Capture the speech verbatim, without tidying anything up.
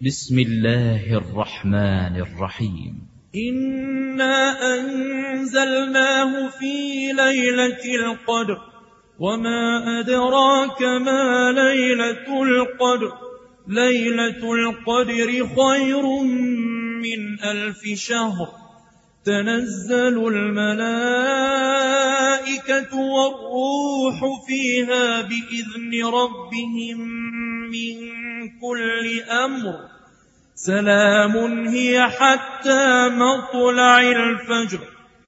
بسم الله الرحمن الرحيم. إنا أنزلناه في ليلة القدر وما أدراك ما ليلة القدر ليلة القدر خير من ألف شهر تنزل الملائكة والروح فيها بإذن ربهم من كل أمر سلام هي حتى مطلع الفجر